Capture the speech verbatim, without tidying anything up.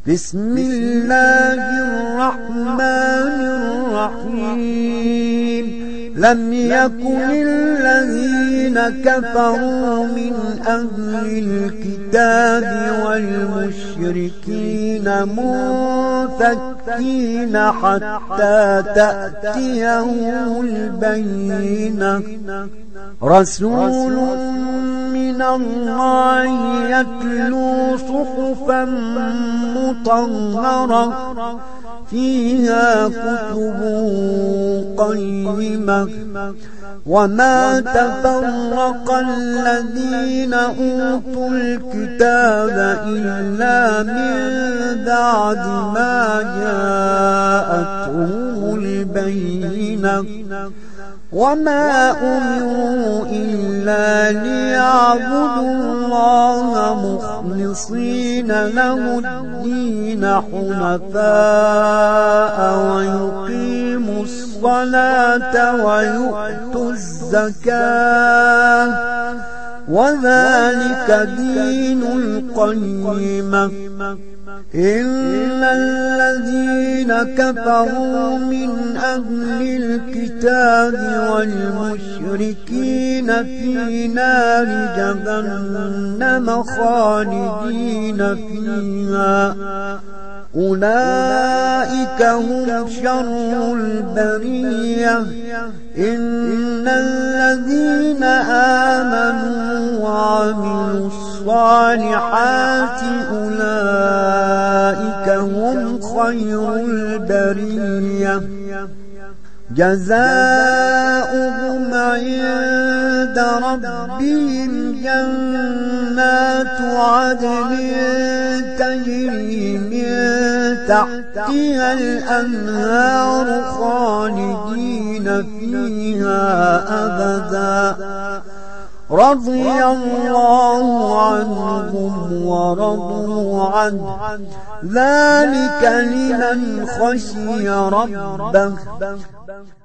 بسم الله الرحمن الرحيم لم يكن الذين كفروا من أهل الكتاب والمشركين منفكين حتى تأتيهم البينة رسول من الله يتلو صحفا مطهرة فيها كتب قيمة وما تفرق الذين أوتوا الكتاب إلا من بعد ما جاءتهم البينة وما أمروا إلا ليعبدوا الله مخلصين له الدين حنفاء ويقيموا الصلاة ويؤتوا الزكاة وذلك دين القيمة إن الذين كفروا من أهل الكتاب والمشركين في نار جهنم خالدين فيها أولئك هم شر البرية إن الذين آمنوا وعملوا الصالحات أولئك هم خير البرية جزاؤهم عند ربهم جنات عدن تجري من تحتها الأنهار خالدين فيها أبدا رضي الله عنهم ورضوا عنه ذلك لمن خشي ربه